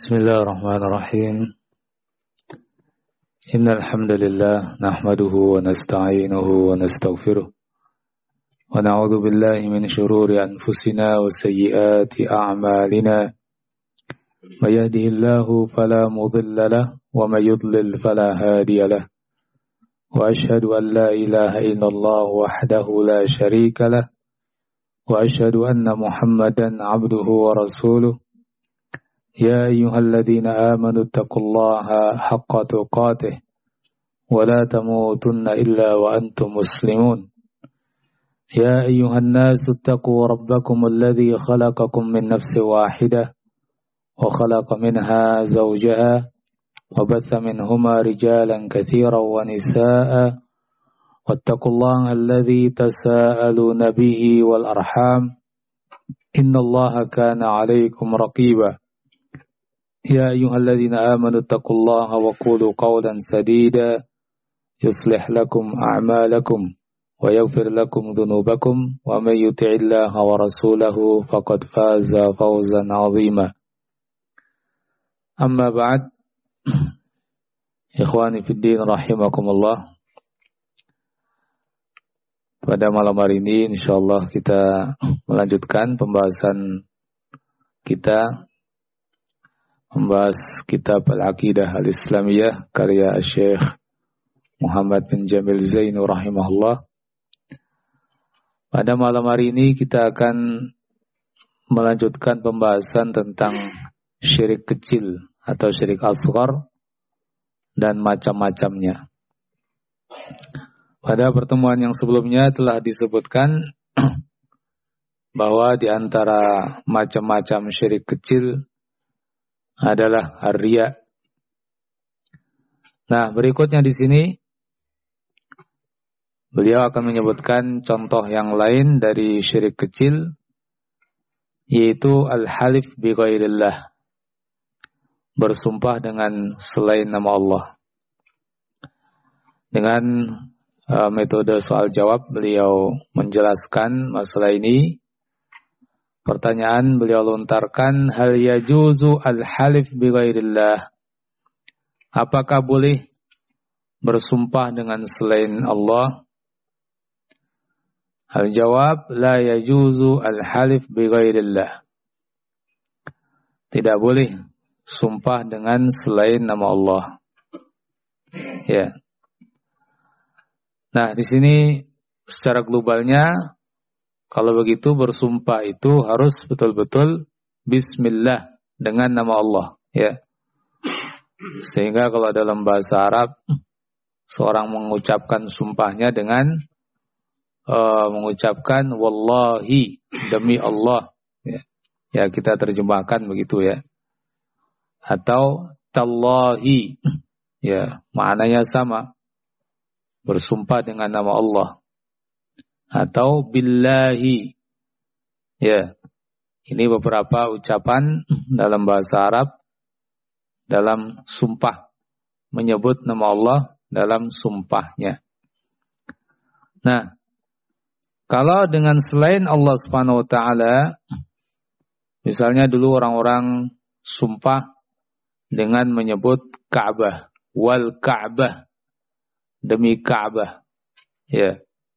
بسم الله الرحمن الرحيم إن الحمد لله نحمده ونستعينه ونستغفره ونعوذ بالله من شرور أنفسنا وسيئات أعمالنا من يهده الله فلا مضل له ومن يضلل فلا هادي له وأشهد أن لا إله إلا الله وحده لا شريك له وأشهد أن محمدا عبده ورسوله يا أيها الذين آمنوا اتقوا الله حق تقاته ولا تموتن إلا وأنتم مسلمون يا أيها الناس اتقوا ربكم الذي خلقكم من نفس واحدة وخلق منها زوجها وبث منهما رجالا كثيرا ونساء واتقوا الله الذي تساءلون به والأرحام إن الله كان عليكم رقيبا يا أيها الذين آمنوا اتقوا الله وقولوا قولا سديدا يصلح لكم أعمالكم ويغفر لكم ذنوبكم ومن يطع الله ورسوله فقد فاز فوزا عظيما أما بعد إخواني في الدين رحمكم الله. Pada malam hari ini insyaallah kita melanjutkan pembahasan kita membahas kitab Al-Aqidah Al-Islamiyah karya Syekh Muhammad bin Jamil Zainu rahimahullah. Pada malam hari ini kita akan melanjutkan pembahasan tentang syirik kecil atau syirik asghar dan macam-macamnya. Pada pertemuan yang sebelumnya telah disebutkan bahwa di antara macam-macam syirik kecil adalah ar-riya. Nah, berikutnya di sini beliau akan menyebutkan contoh yang lain dari syirik kecil, yaitu al-halif bi ghairillah, bersumpah dengan selain nama Allah. Dengan metode soal jawab beliau menjelaskan masalah ini. Pertanyaan beliau lontarkan, hal yajuzu al-halif bi ghairillah? Apakah boleh bersumpah dengan selain Allah? Al-jawab, la yajuzu al-halif bi ghairillah. Tidak boleh sumpah dengan selain nama Allah. Ya. Nah, di sini secara globalnya kalau begitu bersumpah itu harus betul-betul bismillah dengan nama Allah, ya. Sehingga kalau dalam bahasa Arab seorang mengucapkan sumpahnya dengan mengucapkan wallahi, demi Allah, ya. Ya, kita terjemahkan begitu, ya. Atau tallahi, ya, maknanya sama. Bersumpah dengan nama Allah. Atau billahi. Ya. Ini beberapa ucapan dalam bahasa Arab dalam sumpah, menyebut nama Allah dalam sumpahnya. Nah, kalau dengan selain Allah Subhanahu wa taala, misalnya dulu orang-orang sumpah dengan menyebut Ka'bah, wal Ka'bah, demi Ka'bah. Ya.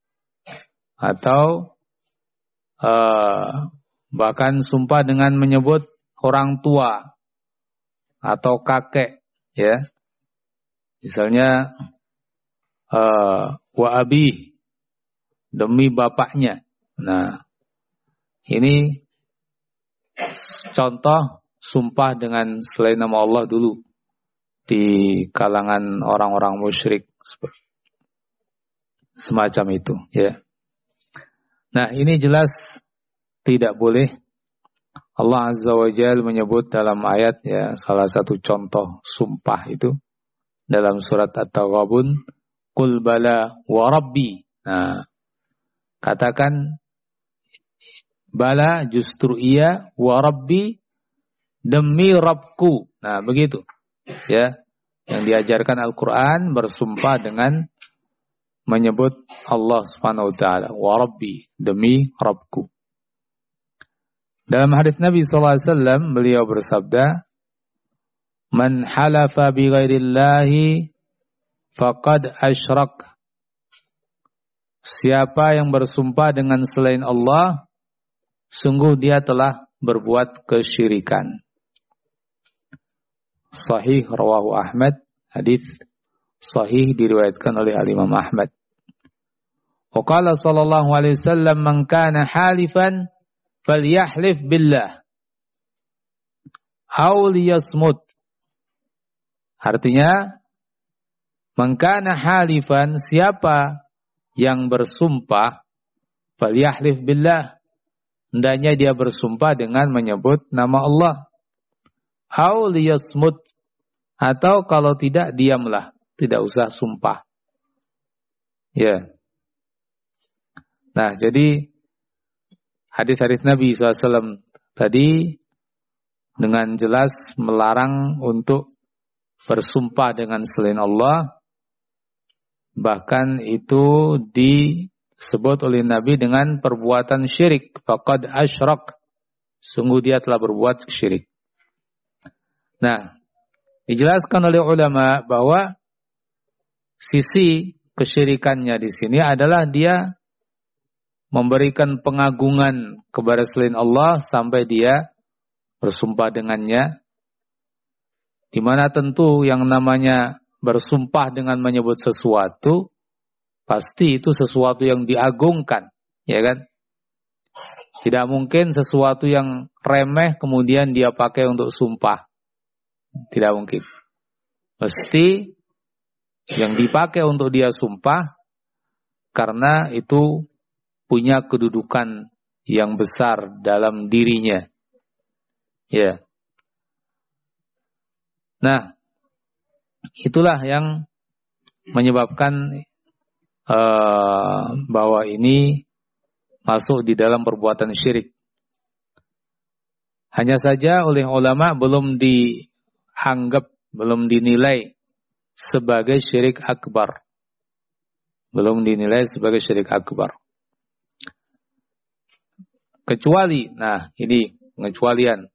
Atau bahkan sumpah dengan menyebut orang tua atau kakek, ya. Misalnya wa abi, demi bapaknya. Nah, ini contoh sumpah dengan selain nama Allah dulu di kalangan orang-orang musyrik semacam itu, ya. Nah, ini jelas tidak boleh. Allah Azza wa Jalla menyebut dalam ayat, ya, salah satu contoh sumpah itu dalam surat At-Taghabun, qul bala wa rabbi. Nah, katakan bala, justru iya, wa rabbi, demi Rabbku. Nah, begitu, ya. Yang diajarkan Al-Quran bersumpah dengan menyebut Allah Subhanahu wa taala, wa rabbi, demi Rabbku. Dalam hadis Nabi sallallahu alaihi wasallam beliau bersabda, Man halafa bi ghairillahi faqad asyrak. Siapa yang bersumpah dengan selain Allah, sungguh dia telah berbuat kesyirikan. Sahih rawahu Ahmad, hadis sahih diriwayatkan oleh Imam Ahmad. Wa qala sallallahu alaihi wasallam man kana halifan falyahlif billah aw liyasmut. Artinya, man kana halifan, siapa yang bersumpah, falyahlif billah, hendaknya dia bersumpah dengan menyebut nama Allah. Aw liyasmut, atau kalau tidak diamlah, tidak usah sumpah. Ya. Nah, jadi hadis-hadis Nabi SAW tadi dengan jelas melarang untuk bersumpah dengan selain Allah. Bahkan itu disebut oleh Nabi dengan perbuatan syirik. Faqad asyrak. Sungguh dia telah berbuat syirik. Nah, dijelaskan oleh ulama bahwa sisi kesyirikannya di sini adalah dia memberikan pengagungan kepada selain Allah sampai dia bersumpah dengannya. Di mana tentu yang namanya bersumpah dengan menyebut sesuatu, pasti itu sesuatu yang diagungkan, ya kan? Tidak mungkin sesuatu yang remeh kemudian dia pakai untuk sumpah. Tidak mungkin. Mesti yang dipakai untuk dia sumpah, karena itu punya kedudukan yang besar dalam dirinya. Ya. Nah, itulah yang menyebabkan bahwa ini masuk di dalam perbuatan syirik. Hanya saja oleh ulama belum dianggap, belum dinilai sebagai syirik akbar. Belum dinilai sebagai syirik akbar. Kecuali, nah ini pengecualian.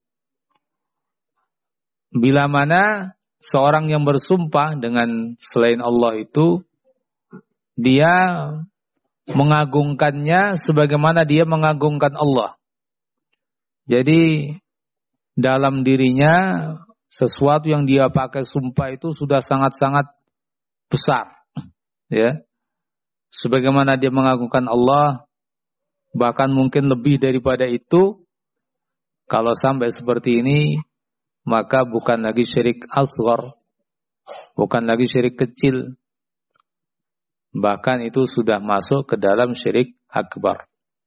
Bila mana seorang yang bersumpah dengan selain Allah itu, dia mengagungkannya sebagaimana dia mengagungkan Allah. Jadi dalam dirinya sesuatu yang dia pakai sumpah itu sudah sangat-sangat besar. Ya. Sebagaimana dia mengagungkan Allah, bahkan mungkin lebih daripada itu. Kalau sampai seperti ini, maka bukan lagi syirik asghar, bukan lagi syirik kecil, bahkan itu sudah masuk ke dalam syirik akbar.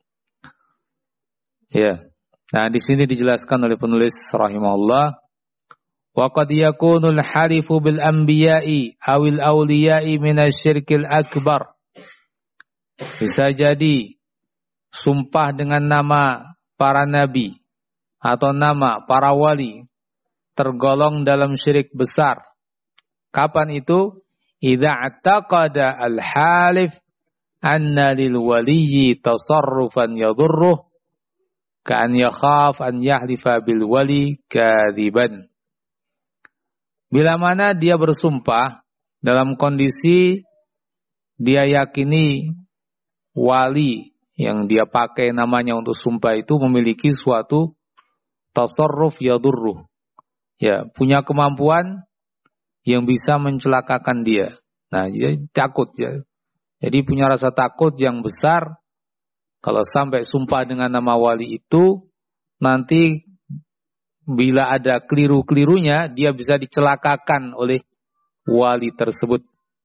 Ya. Nah, di sini dijelaskan oleh penulis rahimahullah, wa qad yakunul halifu bil anbiya'i awil awliya'i minasyirkil akbar. Bisa jadi sumpah dengan nama para nabi atau nama para wali tergolong dalam syirik besar. Kapan itu? Idza i'taqada al-halif anna lil waliyyi tasarrufan yadurruh ka'an yakhaf an yahlifa bil wali kadziban. Bila mana dia bersumpah dalam kondisi dia yakini wali yang dia pakai namanya untuk sumpah itu memiliki suatu tasarruf yadurruh. Ya, punya kemampuan yang bisa mencelakakan dia. Nah, dia takut ya. Jadi punya rasa takut yang besar kalau sampai sumpah dengan nama wali itu, nanti bila ada keliru-kelirunya dia bisa dicelakakan oleh wali tersebut.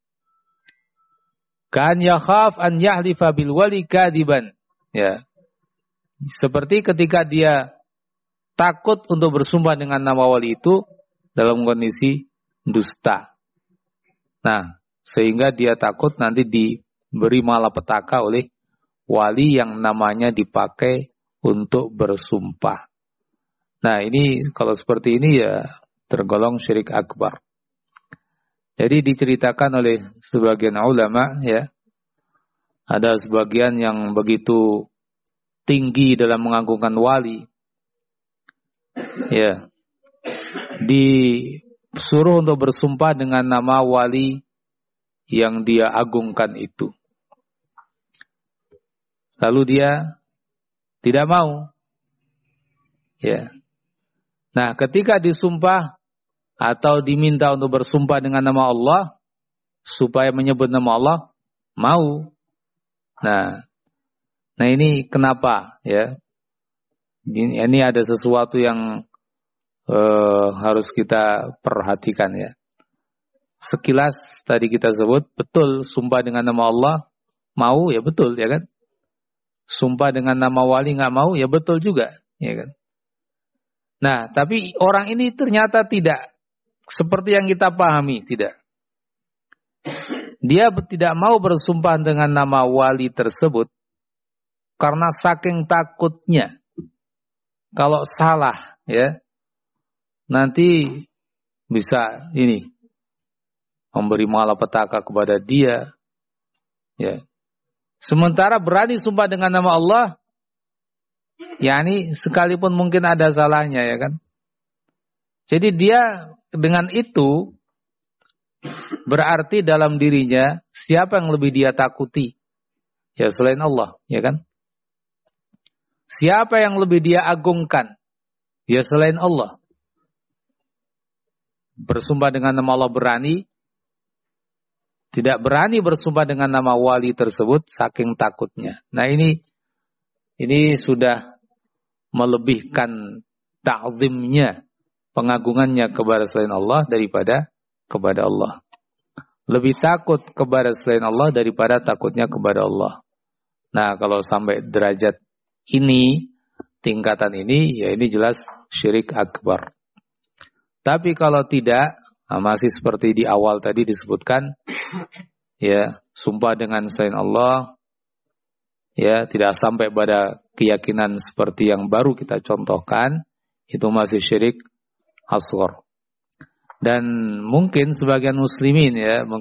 Kan yakhaf an yahlifa bil wali kadiban. Ya. Seperti ketika dia takut untuk bersumpah dengan nama wali itu dalam kondisi dusta. Nah, sehingga dia takut nanti diberi malapetaka oleh wali yang namanya dipakai untuk bersumpah. Nah, ini kalau seperti ini ya tergolong syirik akbar. Jadi diceritakan oleh sebagian ulama ya, ada sebagian yang begitu tinggi dalam mengagungkan wali. Ya, di suruh untuk bersumpah dengan nama wali yang dia agungkan itu. Lalu dia tidak mau. Ya. Nah, ketika disumpah atau diminta untuk bersumpah dengan nama Allah supaya menyebut nama Allah, mau. Nah ini kenapa ya? Ini ada sesuatu yang harus kita perhatikan ya. Sekilas tadi kita sebut betul sumpah dengan nama Allah mau ya betul ya kan. Sumpah dengan nama wali nggak mau ya betul juga ya kan. Nah tapi orang ini ternyata tidak seperti yang kita pahami, tidak. Dia tidak mau bersumpah dengan nama wali tersebut karena saking takutnya kalau salah ya nanti bisa ini memberi malapetaka kepada dia ya. Sementara berani sumpah dengan nama Allah yakni sekalipun mungkin ada salahnya ya kan. Jadi dia dengan itu berarti dalam dirinya siapa yang lebih dia takuti? Ya selain Allah, ya kan? Siapa yang lebih dia agungkan? Ya selain Allah. Bersumpah dengan nama Allah berani, tidak berani bersumpah dengan nama wali tersebut saking takutnya. Nah ini sudah melebihkan ta'zimnya, pengagungannya kepada selain Allah daripada kepada Allah. Lebih takut kepada selain Allah daripada takutnya kepada Allah. Nah, kalau sampai derajat ini, tingkatan ini, ya ini jelas syirik akbar. Tapi kalau tidak, masih seperti di awal tadi disebutkan, ya, sumpah dengan selain Allah, ya, tidak sampai pada keyakinan seperti yang baru kita contohkan, itu masih syirik asghar. Dan mungkin sebagian muslimin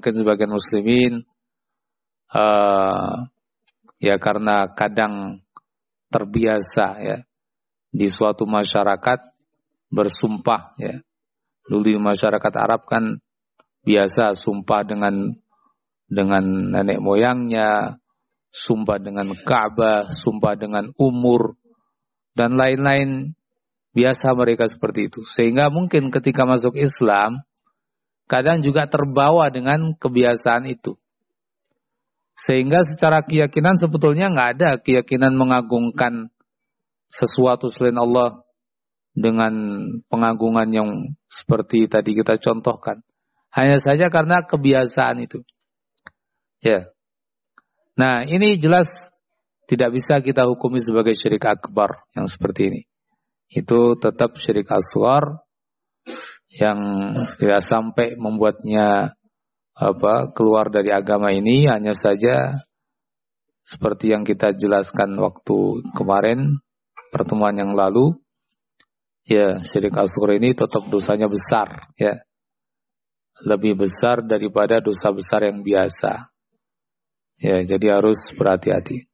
ya karena kadang terbiasa ya di suatu masyarakat bersumpah ya. Dulu di masyarakat Arab kan biasa sumpah dengan nenek moyangnya, sumpah dengan Ka'bah, sumpah dengan umur dan lain-lain. Biasa mereka seperti itu. Sehingga mungkin ketika masuk Islam, kadang juga terbawa dengan kebiasaan itu. Sehingga secara keyakinan sebetulnya nggak ada keyakinan mengagungkan sesuatu selain Allah dengan pengagungan yang seperti tadi kita contohkan. Hanya saja karena kebiasaan itu. Ya. Nah, ini jelas tidak bisa kita hukumi sebagai syirik akbar yang seperti ini. Itu tetap syirik asghar yang tidak sampai membuatnya keluar dari agama ini, hanya saja seperti yang kita jelaskan waktu kemarin pertemuan yang lalu ya, syirik asghar ini tetap dosanya besar ya, lebih besar daripada dosa besar yang biasa ya, jadi harus berhati-hati.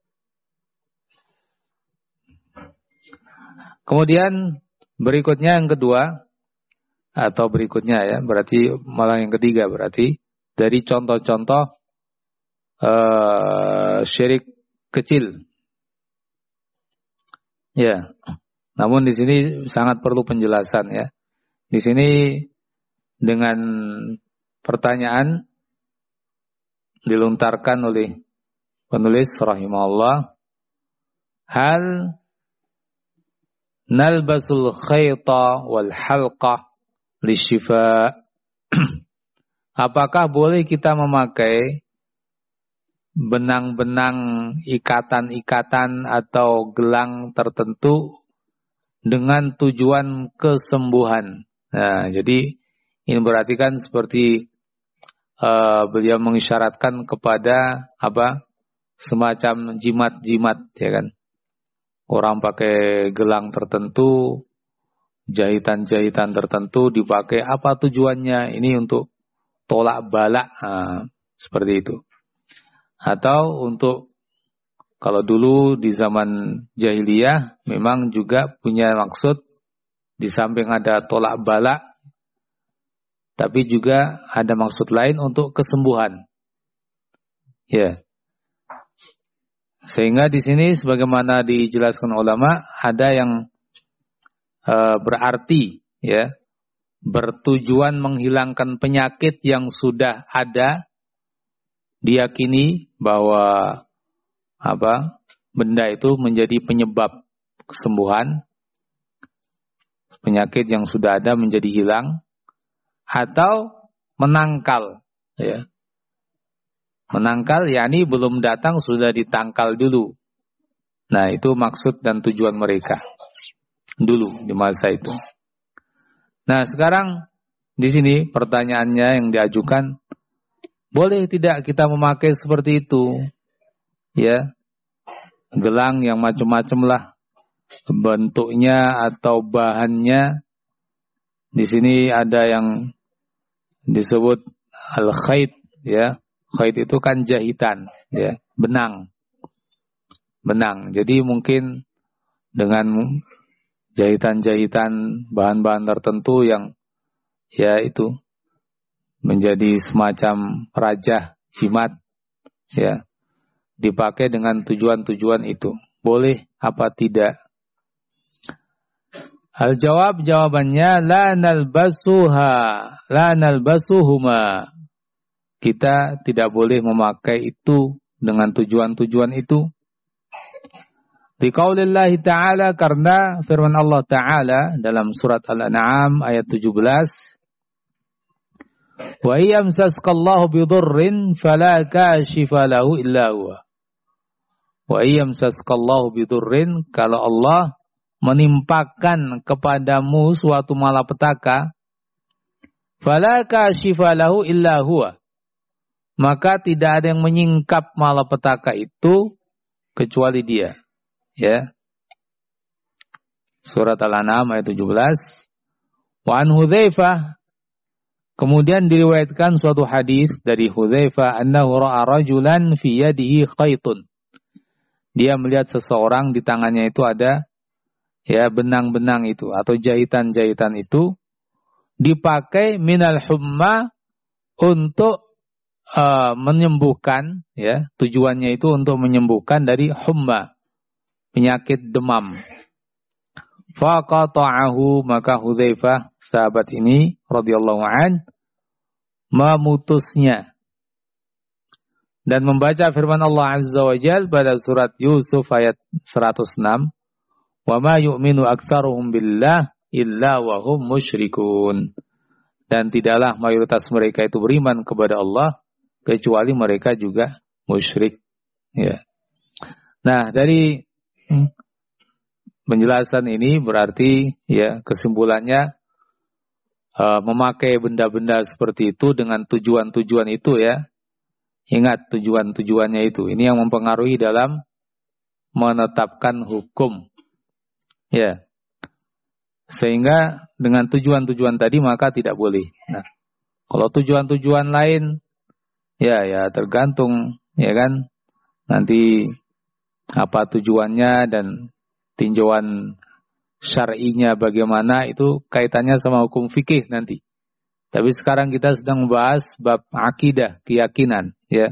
Kemudian berikutnya yang kedua atau berikutnya ya, berarti malah yang ketiga berarti dari contoh-contoh syirik kecil. Ya. Namun di sini sangat perlu penjelasan ya. Di sini dengan pertanyaan dilontarkan oleh penulis rahimahullah, hal nalbasul khayta wal halqa lishifa. Apakah boleh kita memakai benang-benang ikatan-ikatan atau gelang tertentu dengan tujuan kesembuhan? Nah, jadi ini berarti kan seperti beliau mengisyaratkan kepada semacam jimat-jimat ya kan. Orang pakai gelang tertentu, jahitan-jahitan tertentu dipakai, apa tujuannya? Ini untuk tolak bala, seperti itu. Atau untuk, kalau dulu di zaman jahiliyah memang juga punya maksud, di samping ada tolak bala, tapi juga ada maksud lain untuk kesembuhan. Ya. Sehingga di sini sebagaimana dijelaskan ulama, ada yang berarti ya, bertujuan menghilangkan penyakit yang sudah ada, diyakini bahwa benda itu menjadi penyebab kesembuhan, penyakit yang sudah ada menjadi hilang, atau menangkal ya. Menangkal yakni belum datang sudah ditangkal dulu. Nah, itu maksud dan tujuan mereka dulu di masa itu. Nah, sekarang di sini pertanyaannya yang diajukan, boleh tidak kita memakai seperti itu? Ya. Gelang yang macam-macam lah bentuknya atau bahannya. Di sini ada yang disebut al-khait ya. Khait itu kan jahitan ya, benang. Jadi mungkin dengan jahitan-jahitan bahan-bahan tertentu yang ya itu menjadi semacam rajah jimat ya, dipakai dengan tujuan-tujuan itu. Boleh apa tidak? Al-jawab, jawabannya la nalbasuhuma. Kita tidak boleh memakai itu dengan tujuan-tujuan itu. Liqaulillahi ta'ala, karena firman Allah Ta'ala dalam surat Al-An'am ayat 17. Wa iyamsaskallahu bidurrin fala kashifa lahu illa huwa. Wa iyamsaskallahu bidurrin, kalau Allah menimpakan kepadamu suatu malapetaka, fala kashifa lahu illa huwa, maka tidak ada yang menyingkap malapetaka itu kecuali Dia. Ya. Surat Al-An'am ayat 17. Wa an Hudzaifah, kemudian diriwayatkan suatu hadis dari Hudzaifah, annahu ra'a rajulan fi yadihi khaitun. Dia melihat seseorang di tangannya itu ada ya benang-benang itu atau jahitan-jahitan itu dipakai minal humma, untuk menyembuhkan ya, tujuannya itu untuk menyembuhkan dari humma, penyakit demam. Faqata'ahu, maka Hudzaifah sahabat ini radhiyallahu an memutusnya dan membaca firman Allah Azza wa Jalla pada surat Yusuf ayat 106, wa ma yu'minu aktsaruhum billah illa wa hum musyrikun, dan tidaklah mayoritas mereka itu beriman kepada Allah kecuali mereka juga musyrik. Ya. Nah, dari penjelasan ini berarti ya kesimpulannya memakai benda-benda seperti itu dengan tujuan-tujuan itu ya. Ingat tujuan-tujuannya itu. Ini yang mempengaruhi dalam menetapkan hukum. Ya. Sehingga dengan tujuan-tujuan tadi maka tidak boleh. Nah, kalau tujuan-tujuan lain ya tergantung ya kan, nanti apa tujuannya dan tinjauan syar'inya bagaimana, itu kaitannya sama hukum fikih nanti. Tapi sekarang kita sedang membahas bab akidah, keyakinan ya.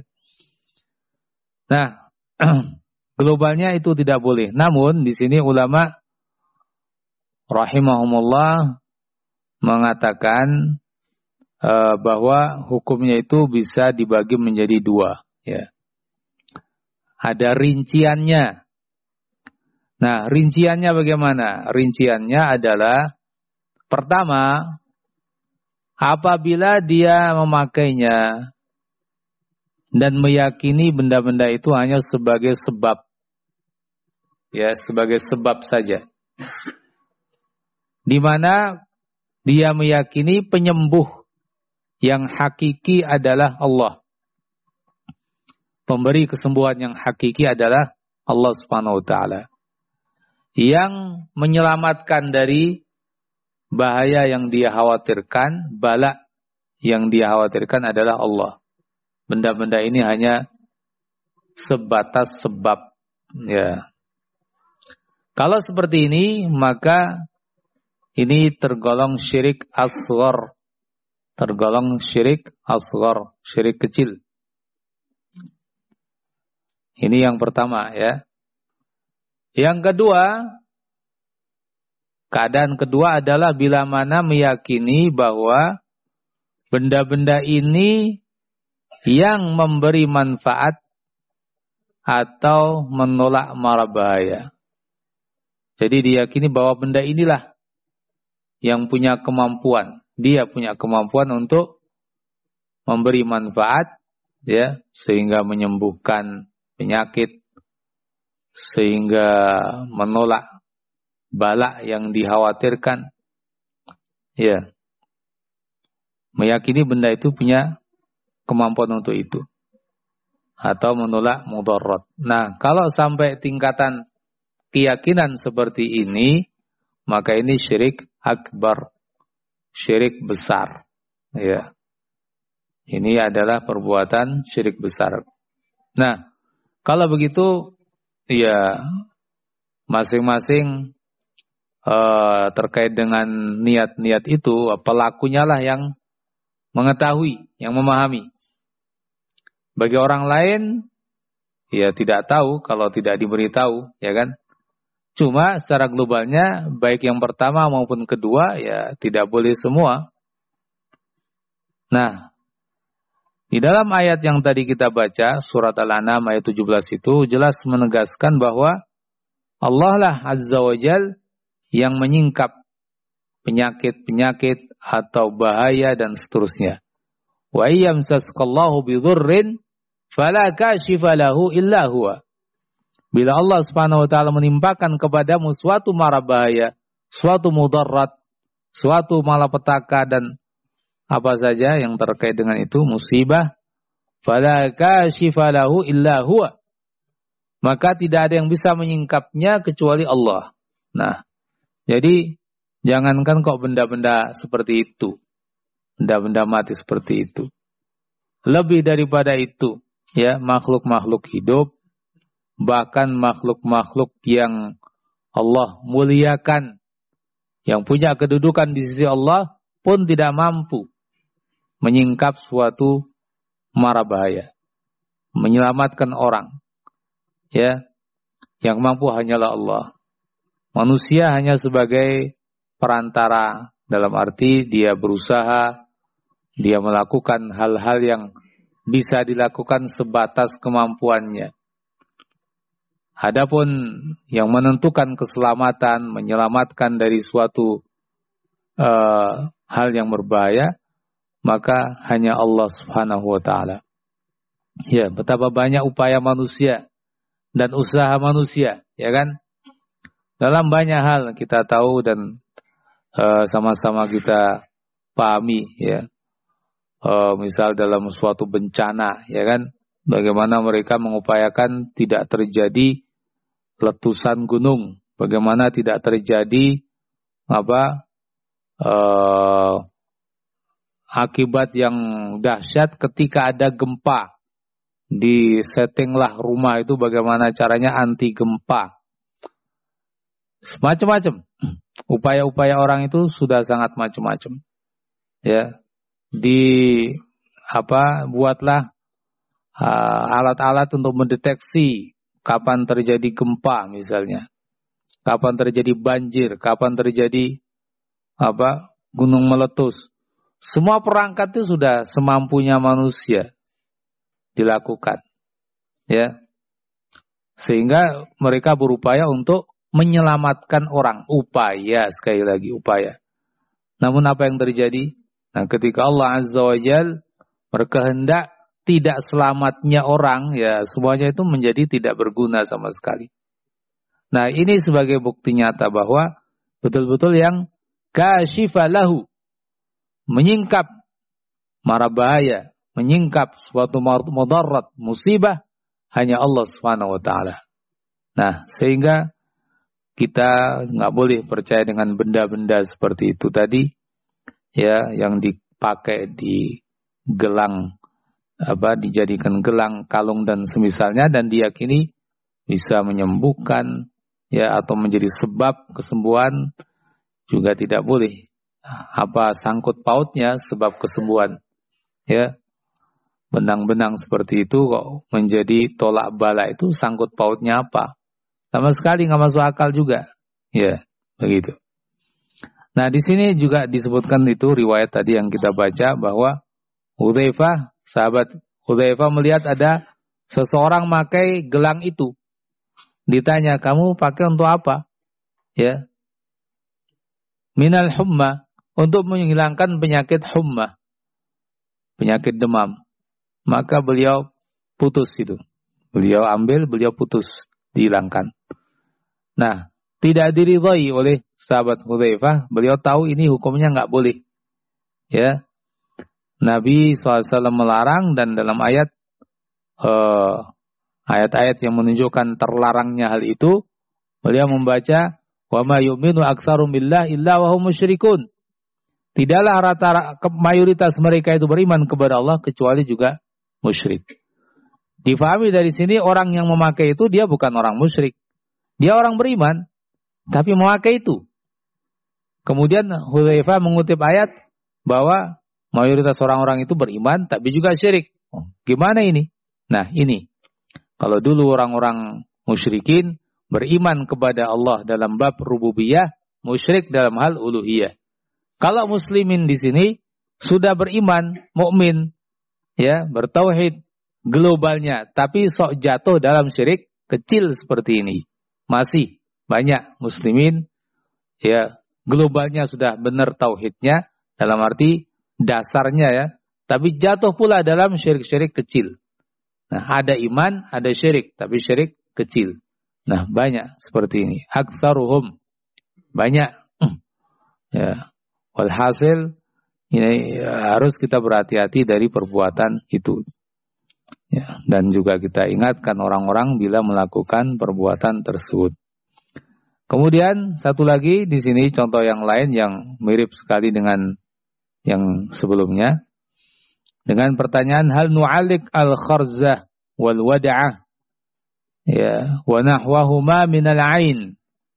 Nah, globalnya itu tidak boleh. Namun di sini ulama rahimahumullah mengatakan bahwa hukumnya itu bisa dibagi menjadi dua ya. Ada rinciannya. Nah, rinciannya bagaimana? Rinciannya adalah, pertama, apabila dia memakainya dan meyakini benda-benda itu hanya sebagai sebab ya, sebagai sebab saja, di mana dia meyakini penyembuh yang hakiki adalah Allah. Pemberi kesembuhan yang hakiki adalah Allah Subhanahu wa taala. Yang menyelamatkan dari bahaya yang dia khawatirkan, bala yang dia khawatirkan adalah Allah. Benda-benda ini hanya sebatas sebab ya. Kalau seperti ini, maka ini tergolong syirik asghar. tergolong syirik asghar, syirik kecil. Ini yang pertama ya. Yang kedua, keadaan kedua adalah bila mana meyakini bahwa benda-benda ini yang memberi manfaat atau menolak mara bahaya. Jadi diyakini bahwa benda inilah yang punya kemampuan. Dia punya kemampuan untuk memberi manfaat, ya, sehingga menyembuhkan penyakit, sehingga menolak bala yang dikhawatirkan. Ya. Meyakini benda itu punya kemampuan untuk itu. Atau menolak mudarat. Nah, kalau sampai tingkatan keyakinan seperti ini, maka ini syirik akbar, syirik besar. Ya. Ini adalah perbuatan syirik besar. Nah, kalau begitu, ya masing-masing terkait dengan niat-niat itu, pelakunya lah yang mengetahui, yang memahami. Bagi orang lain, ya tidak tahu kalau tidak diberitahu, ya kan? Cuma secara globalnya, baik yang pertama maupun kedua, ya tidak boleh semua. Nah, di dalam ayat yang tadi kita baca, surat Al-An'am ayat 17 itu, jelas menegaskan bahwa Allah lah Azza wa Jal yang menyingkap penyakit-penyakit atau bahaya dan seterusnya. Wa yamsaskallahu bidhurrin fala kashifa lahu illa huwa. Bila Allah Subhanahu wa taala menimpakan kepadamu suatu mara bahaya, suatu mudarat, suatu malapetaka dan apa saja yang terkait dengan itu musibah, fala kashifa lahu illa huwa. Maka tidak ada yang bisa menyingkapnya kecuali Allah. Nah, jadi jangankan kok benda-benda seperti itu. Benda-benda mati seperti itu. Lebih daripada itu, ya, makhluk-makhluk hidup, bahkan makhluk-makhluk yang Allah muliakan, yang punya kedudukan di sisi Allah pun tidak mampu menyingkap suatu mara bahaya, menyelamatkan orang. Ya, yang mampu hanyalah Allah. Manusia hanya sebagai perantara, dalam arti dia berusaha, dia melakukan hal-hal yang bisa dilakukan sebatas kemampuannya. Adapun yang menentukan keselamatan, menyelamatkan dari suatu hal yang berbahaya, maka hanya Allah Subhanahu wa taala. Ya, betapa banyak upaya manusia dan usaha manusia, ya kan? Dalam banyak hal kita tahu dan sama-sama kita pahami, ya. Misal dalam suatu bencana, ya kan, bagaimana mereka mengupayakan tidak terjadi letusan gunung, bagaimana tidak terjadi akibat yang dahsyat ketika ada gempa. Di settinglah rumah itu bagaimana caranya anti gempa, macam-macam. Upaya-upaya orang itu sudah sangat macam-macam, ya. Buatlah alat-alat untuk mendeteksi kapan terjadi gempa misalnya, kapan terjadi banjir, kapan terjadi gunung meletus. Semua perangkat itu sudah semampunya manusia dilakukan, ya. Sehingga mereka berupaya untuk menyelamatkan orang, upaya, sekali lagi upaya. Namun apa yang terjadi? Nah, ketika Allah Azza wa Jal berkehendak tidak selamatnya orang, ya semuanya itu menjadi tidak berguna sama sekali. Nah, ini sebagai bukti nyata bahwa betul-betul yang kashifalahu, menyingkap mara bahaya, menyingkap suatu mudarat, musibah, hanya Allah Subhanahu wa taala. Nah, sehingga kita nggak boleh percaya dengan benda-benda seperti itu tadi, ya, yang dipakai di gelang, dijadikan gelang, kalung dan semisalnya, dan diyakini bisa menyembuhkan, ya, atau menjadi sebab kesembuhan, juga tidak boleh. apa sangkut pautnya sebab kesembuhan. Ya. Benang-benang seperti itu kok menjadi tolak bala, itu sangkut pautnya apa? Sama sekali nggak masuk akal juga. Ya, begitu. Nah, di sini juga disebutkan itu riwayat tadi yang kita baca bahwa Hudzaifah, sahabat Hudzaifah melihat ada seseorang pakai gelang itu. Ditanya, "Kamu pakai untuk apa?" Ya. Minal humma, untuk menghilangkan penyakit humma. Penyakit demam. Maka beliau putus itu. Beliau ambil, beliau putus, dihilangkan. Nah, tidak diridhai oleh sahabat Hudzaifah. Beliau tahu ini hukumnya nggak boleh. Ya, Nabi SAW melarang, dan dalam ayat-ayat yang menunjukkan terlarangnya hal itu, beliau membaca, "Wa ma yu'minu aktsarum billahi illa wa hum musyrikun." Tidaklah mayoritas mereka itu beriman kepada Allah kecuali juga musyrik. Difahami dari sini orang yang memakai itu dia bukan orang musyrik. Dia orang beriman, tapi memakai itu. Kemudian Hudzaifah mengutip ayat bahwa mayoritas orang-orang itu beriman tapi juga syirik. Gimana ini? Nah, ini. Kalau dulu orang-orang musyrikin beriman kepada Allah dalam bab rububiyah, musyrik dalam hal uluhiyah. Kalau muslimin di sini sudah beriman, mukmin, ya, bertauhid globalnya, tapi sok jatuh dalam syirik kecil seperti ini. Masih banyak muslimin, ya, globalnya sudah benar tauhidnya, dalam arti dasarnya ya, tapi jatuh pula dalam syirik-syirik kecil. Nah, ada iman, ada syirik, tapi syirik kecil. Nah, banyak seperti ini. Aktsaruhum, banyak. Ya, walhasil ini harus kita berhati-hati dari perbuatan itu. Ya, dan juga kita ingatkan orang-orang bila melakukan perbuatan tersebut. Kemudian satu lagi di sini contoh yang lain yang mirip sekali dengan yang sebelumnya. Dengan pertanyaan, hal nu'alik al-kharzah wal wada'ah, ya, wa nahwahuma minal ain.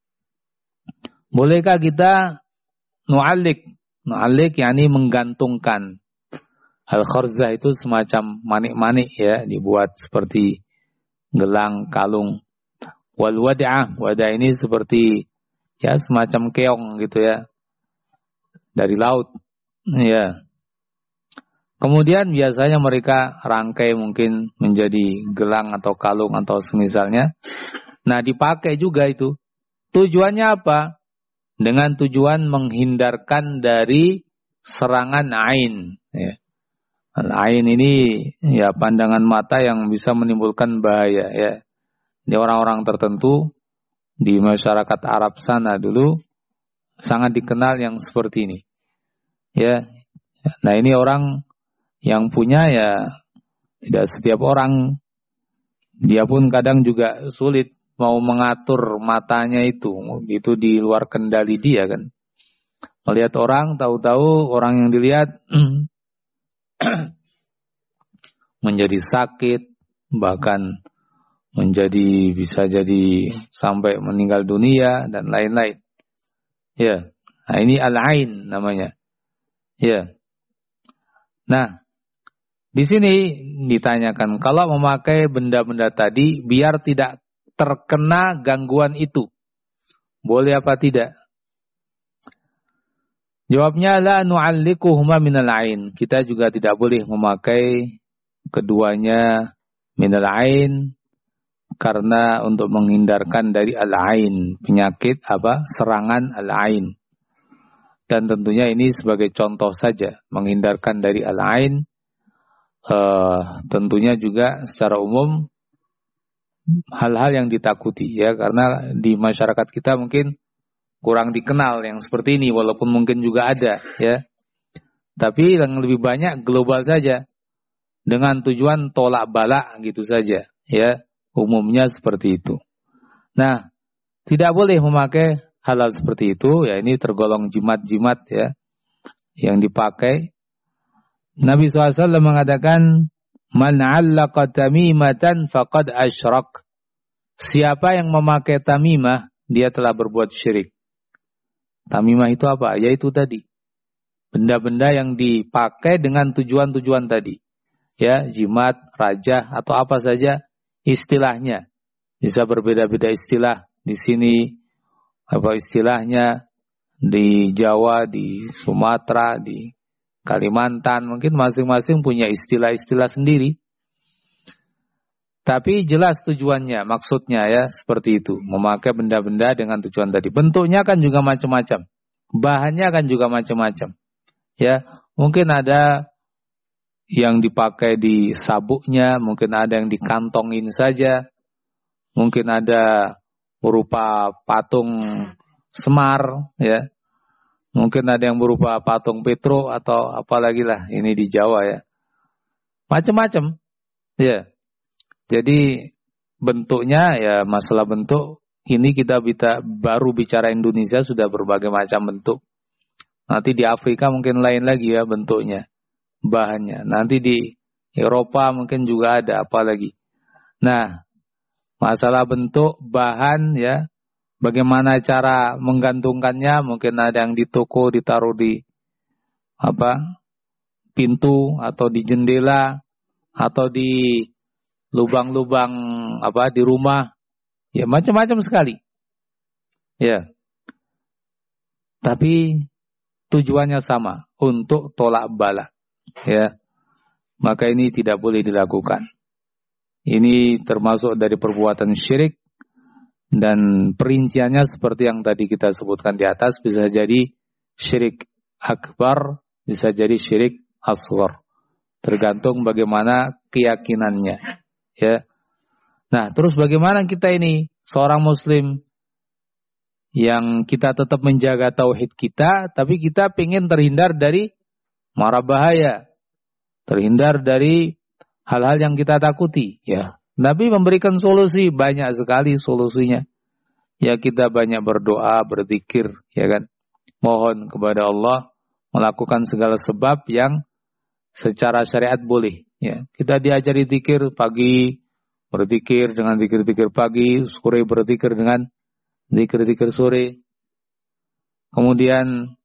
Bolehkah kita nu'alik? Nu'alik yakni menggantungkan. Al-kharzah itu semacam manik-manik ya, dibuat seperti gelang, kalung. Wal wada'ah, wadah ini seperti ya semacam keong gitu ya, dari laut. Ya. Kemudian biasanya mereka rangkai mungkin menjadi gelang atau kalung atau semisalnya. Nah, dipakai juga itu. Tujuannya apa? Dengan tujuan menghindarkan dari serangan ain. Ya. Ain ini ya pandangan mata yang bisa menimbulkan bahaya ya. Di orang-orang tertentu di masyarakat Arab sana dulu sangat dikenal yang seperti ini. Ya. Nah, ini orang yang punya ya tidak setiap orang, dia pun kadang juga sulit mau mengatur matanya itu di luar kendali dia kan. Melihat orang, tahu-tahu orang yang dilihat menjadi sakit, bahkan bisa jadi sampai meninggal dunia dan lain-lain. Ya, nah ini al-ain namanya. Ya. Nah, di sini ditanyakan kalau memakai benda-benda tadi biar tidak terkena gangguan itu, boleh apa tidak? Jawabnya la nu'allikuhuma minal ain. Kita juga tidak boleh memakai keduanya minal ain karena untuk menghindarkan dari al-ain, penyakit serangan al-ain. Dan tentunya ini sebagai contoh saja, menghindarkan dari al-ain. Tentunya juga secara umum hal-hal yang ditakuti ya, karena di masyarakat kita mungkin kurang dikenal yang seperti ini, walaupun mungkin juga ada ya. Tapi yang lebih banyak global saja dengan tujuan tolak bala gitu saja ya, umumnya seperti itu. Nah, tidak boleh memakai hal-hal seperti itu ya, ini tergolong jimat-jimat ya yang dipakai. Nabi SAW mengatakan, man 'allaqa tamimatan faqad asyrak. Siapa yang memakai tamimah, dia telah berbuat syirik. Tamimah itu apa? Yaitu tadi benda-benda yang dipakai dengan tujuan-tujuan tadi. Ya, jimat, rajah atau apa saja istilahnya. Bisa berbeda-beda istilah di sini, apa istilahnya di Jawa, di Sumatera, di Kalimantan, mungkin masing-masing punya istilah-istilah sendiri. Tapi jelas tujuannya, maksudnya ya seperti itu, memakai benda-benda dengan tujuan tadi. Bentuknya kan juga macam-macam, bahannya kan juga macam-macam. Ya, mungkin ada yang dipakai di sabuknya, mungkin ada yang dikantongin saja, mungkin ada berupa patung Semar, ya, mungkin ada yang berupa patung Petro atau apalagi lah, ini di Jawa ya, macam-macam, ya. Jadi bentuknya ya masalah bentuk ini kita baru bicara Indonesia sudah berbagai macam bentuk. Nanti di Afrika mungkin lain lagi ya bentuknya, bahannya. Nanti di Eropa mungkin juga ada apalagi. Nah, masalah bentuk, bahan ya, bagaimana cara menggantungkannya, mungkin ada yang di toko ditaruh di pintu atau di jendela atau di lubang-lubang di rumah. Ya, macam-macam sekali. Ya. Tapi tujuannya sama, untuk tolak bala. Ya. Maka ini tidak boleh dilakukan. Ini termasuk dari perbuatan syirik, dan perinciannya seperti yang tadi kita sebutkan di atas, bisa jadi syirik akbar, bisa jadi syirik asghar. Tergantung bagaimana keyakinannya. Ya. Nah, terus bagaimana kita ini seorang muslim yang kita tetap menjaga tauhid kita, tapi kita ingin terhindar dari mara bahaya, terhindar dari hal-hal yang kita takuti, ya. Nabi memberikan solusi, banyak sekali solusinya. Ya, kita banyak berdoa, berzikir, ya kan? Mohon kepada Allah, melakukan segala sebab yang secara syariat boleh, ya. Kita diajari zikir pagi, berzikir dengan zikir-zikir pagi, sore berzikir dengan zikir-zikir sore. Kemudian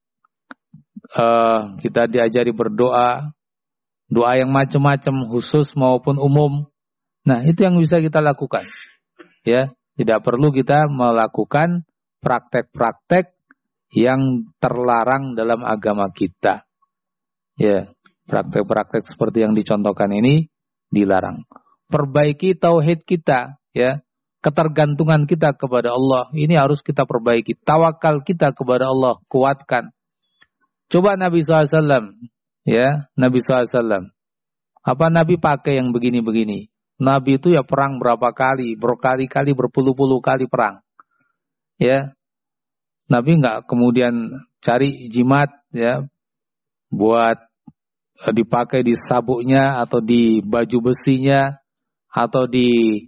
kita diajari berdoa, doa yang macam-macam, khusus maupun umum. Nah, itu yang bisa kita lakukan. Ya, tidak perlu kita melakukan praktek-praktek yang terlarang dalam agama kita. Ya, praktek-praktek seperti yang dicontohkan ini dilarang. Perbaiki tauhid kita, ya. Ketergantungan kita kepada Allah ini harus kita perbaiki. Tawakal kita kepada Allah kuatkan. Coba Nabi SAW, ya, Nabi SAW. Apa Nabi pakai yang begini-begini? Nabi itu ya perang berapa kali, berkali-kali, berpuluh-puluh kali perang. Ya, Nabi nggak kemudian cari jimat, ya, buat dipakai di sabuknya atau di baju besinya atau di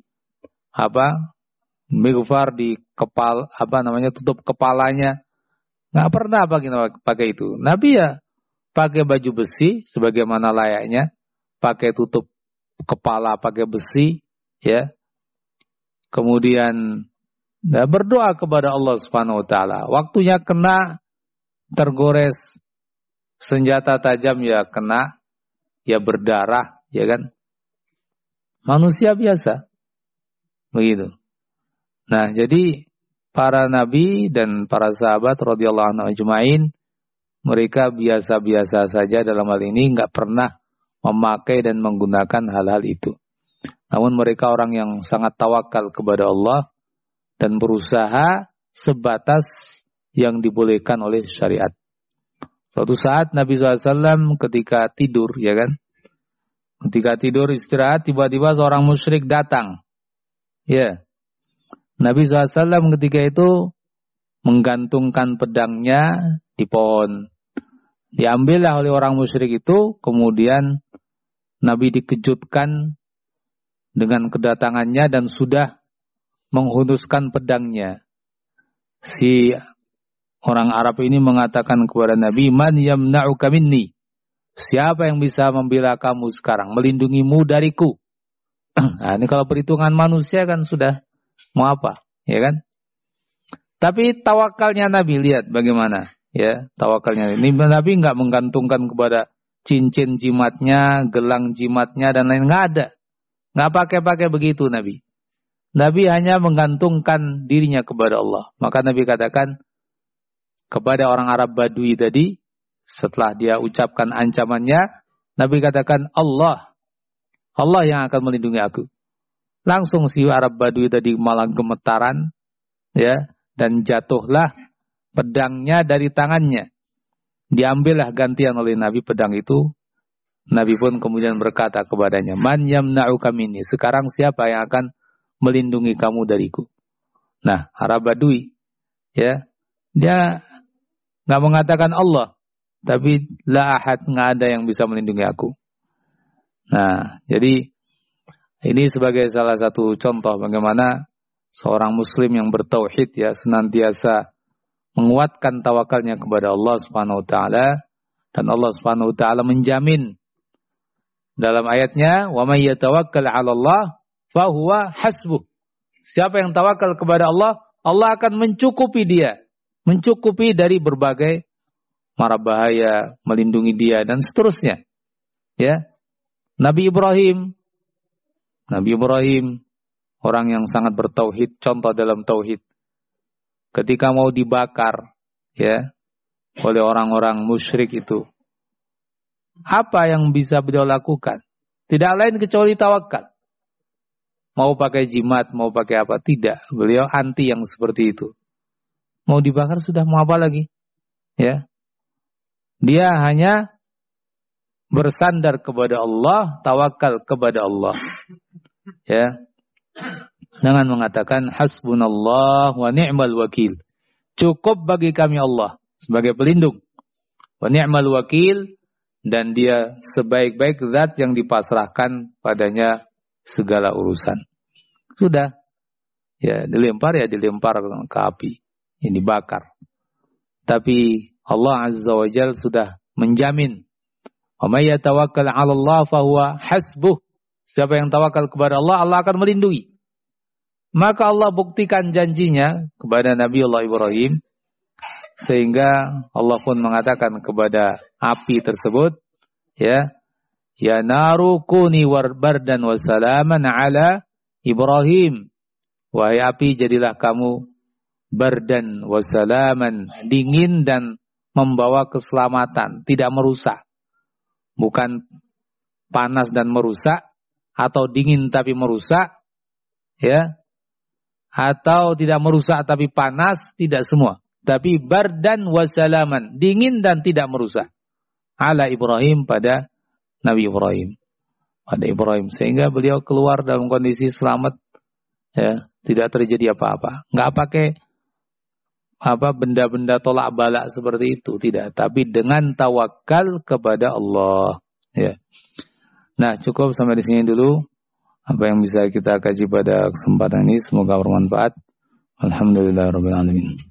mighfar di tutup kepalanya. Nggak pernah pakai itu. Nabi ya pakai baju besi sebagaimana layaknya, pakai tutup kepala pakai besi, ya. Kemudian berdoa kepada Allah Subhanahu wa taala. Waktunya kena, tergores senjata tajam, ya kena, ya berdarah, ya kan? Manusia biasa. Begitu. Nah, jadi para nabi dan para sahabat radhiyallahu anhum ajma'in, mereka biasa-biasa saja dalam hal ini, enggak pernah memakai dan menggunakan hal-hal itu. Namun mereka orang yang sangat tawakal kepada Allah dan berusaha sebatas yang dibolehkan oleh syariat. Suatu saat Nabi SAW ketika tidur, ya kan? Ketika tidur istirahat, tiba-tiba seorang musyrik datang. Ya. Nabi SAW ketika itu menggantungkan pedangnya di pohon. Diambillah oleh orang musyrik itu, kemudian Nabi dikejutkan dengan kedatangannya dan sudah menghunuskan pedangnya. Si orang Arab ini mengatakan kepada Nabi, "Man yamna'uka minni?" Siapa yang bisa membela kamu sekarang, melindungimu dariku? Nah, ini kalau perhitungan manusia kan sudah mau apa, ya kan? Tapi tawakalnya Nabi, lihat bagaimana. ya tawakalnya. Ini Nabi nggak menggantungkan kepada cincin jimatnya, gelang jimatnya dan lain, nggak ada. Nggak pakai begitu Nabi. Nabi hanya menggantungkan dirinya kepada Allah. Maka Nabi katakan kepada orang Arab Badui tadi, setelah dia ucapkan ancamannya, Nabi katakan Allah yang akan melindungi aku. Langsung si Arab Badui tadi malah gemetaran, ya, dan jatuhlah pedangnya dari tangannya. Diambillah gantian oleh Nabi pedang itu. Nabi pun kemudian berkata kepadanya, Man yamna'uka minni, sekarang siapa yang akan melindungi kamu dariku? Nah, Arab Badui, ya, dia nggak mengatakan Allah, tapi la ahad, nggak ada yang bisa melindungi aku. Nah, jadi ini sebagai salah satu contoh bagaimana seorang muslim yang bertauhid ya senantiasa menguatkan tawakalnya kepada Allah Subhanahu wa taala, dan Allah Subhanahu wa taala menjamin dalam ayatnya, "Wa may yatawakkal 'ala Allah fa huwa hasbuh." Siapa yang tawakal kepada Allah, Allah akan mencukupi dia, mencukupi dari berbagai mara bahaya, melindungi dia dan seterusnya. Ya. Nabi Ibrahim orang yang sangat bertauhid, contoh dalam tauhid. Ketika mau dibakar ya oleh orang-orang musyrik itu, apa yang bisa beliau lakukan? Tidak lain kecuali tawakal. Mau pakai jimat, mau pakai apa, tidak. Beliau anti yang seperti itu. Mau dibakar sudah, mau apa lagi? Ya. Dia hanya bersandar kepada Allah, tawakal kepada Allah. Ya. Dengan mengatakan hasbunallah wa ni'mal wakil. Cukup bagi kami Allah sebagai pelindung. Wa ni'mal wakil, dan dia sebaik-baik zat yang dipasrahkan padanya segala urusan. Sudah. Ya, dilempar ke api. Ini dibakar. Tapi Allah Azza wa Jalla sudah menjamin. Wa may yatawakkal 'ala Allah fa huwa hasbuh. Siapa yang tawakal kepada Allah, Allah akan melindungi. Maka Allah buktikan janjinya kepada Nabi Allah Ibrahim, sehingga Allah pun mengatakan kepada api tersebut, ya naru kuni bardan wa salaman ala Ibrahim. Wahai api, jadilah kamu bardan wa salaman, dingin dan membawa keselamatan, tidak merusak. Bukan panas dan merusak, atau dingin tapi merusak, ya, atau tidak merusak tapi panas, tidak semua. Tapi bardan wa salaman, dingin dan tidak merusak. Ala Ibrahim, pada Nabi Ibrahim. Pada Ibrahim, sehingga beliau keluar dalam kondisi selamat, ya, tidak terjadi apa-apa. Nggak pakai benda-benda tolak balak seperti itu, tidak. Tapi dengan tawakal kepada Allah. Ya. Nah, cukup sampai di sini dulu. Apa yang bisa kita kaji pada kesempatan ini, semoga bermanfaat. Alhamdulillahirabbil alamin.